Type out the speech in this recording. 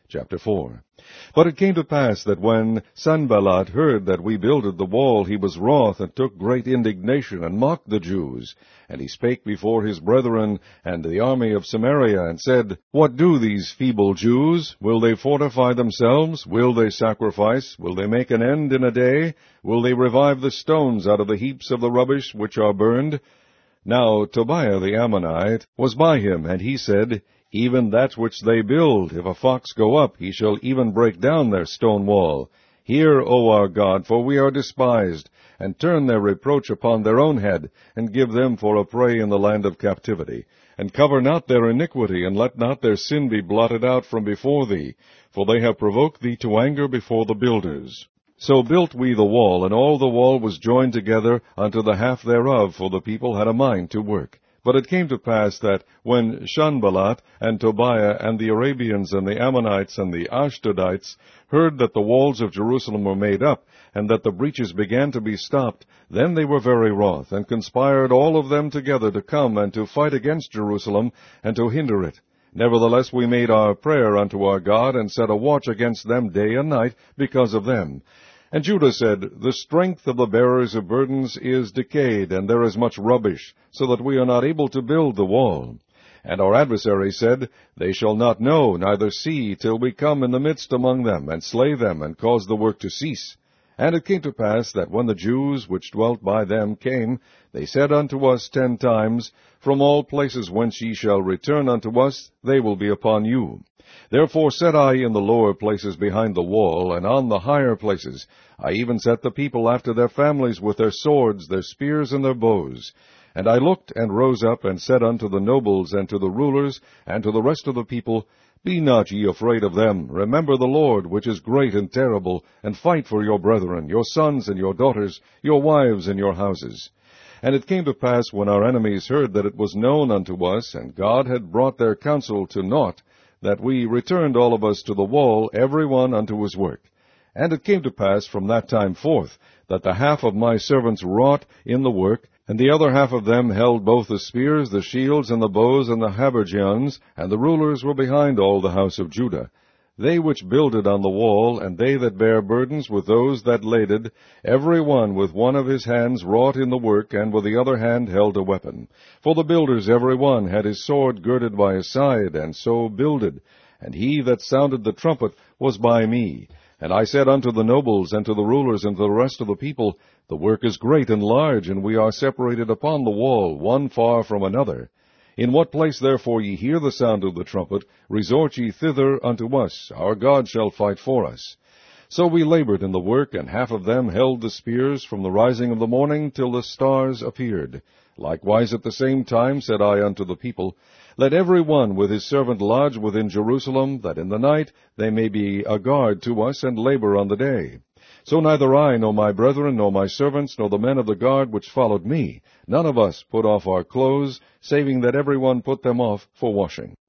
Chapter 4. But it came to pass that when Sanballat heard that we builded the wall, he was wroth, and took great indignation, and mocked the Jews. And he spake before his brethren and the army of Samaria, and said, What do these feeble Jews? Will they fortify themselves? Will they sacrifice? Will they make an end in a day? Will they revive the stones out of the heaps of the rubbish which are burned? Now Tobiah the Ammonite was by him, and he said, Even that which they build, if a fox go up, he shall even break down their stone wall. Hear, O our God, for we are despised, and turn their reproach upon their own head, and give them for a prey in the land of captivity. And cover not their iniquity, and let not their sin be blotted out from before thee, for they have provoked thee to anger before the builders. So built we the wall, and all the wall was joined together unto the half thereof, for the people had a mind to work. But it came to pass that, when Sanballat and Tobiah and the Arabians and the Ammonites and the Ashdodites heard that the walls of Jerusalem were made up, and that the breaches began to be stopped, then they were very wroth, and conspired all of them together to come and to fight against Jerusalem, and to hinder it. Nevertheless we made our prayer unto our God, and set a watch against them day and night because of them. And Judah said, The strength of the bearers of burdens is decayed, and there is much rubbish, so that we are not able to build the wall. And our adversaries said, They shall not know, neither see, till we come in the midst among them, and slay them, and cause the work to cease. And it came to pass that when the Jews which dwelt by them came, they said unto us 10 times, From all places whence ye shall return unto us, they will be upon you. Therefore set I in the lower places behind the wall, and on the higher places. I even set the people after their families with their swords, their spears, and their bows. And I looked and rose up, and said unto the nobles, and to the rulers, and to the rest of the people, Be not ye afraid of them. Remember the Lord, which is great and terrible, and fight for your brethren, your sons and your daughters, your wives and your houses. And it came to pass, when our enemies heard that it was known unto us, and God had brought their counsel to naught, that we returned all of us to the wall, every one unto his work. And it came to pass from that time forth, that the half of my servants wrought in the work, and the other half of them held both the spears, the shields, and the bows, and the habergeons, and the rulers were behind all the house of Judah. They which builded on the wall, and they that bare burdens with those that laded, every one with one of his hands wrought in the work, and with the other hand held a weapon. For the builders every one had his sword girded by his side, and so builded. And he that sounded the trumpet was by me. And I said unto the nobles, and to the rulers, and to the rest of the people, The work is great and large, and we are separated upon the wall, one far from another. In what place therefore ye hear the sound of the trumpet, resort ye thither unto us. Our God shall fight for us. So we labored in the work, and half of them held the spears from the rising of the morning till the stars appeared. Likewise at the same time said I unto the people, Let every one with his servant lodge within Jerusalem, that in the night they may be a guard to us, and labor on the day. So neither I, nor my brethren, nor my servants, nor the men of the guard which followed me, none of us put off our clothes, saving that every one put them off for washing.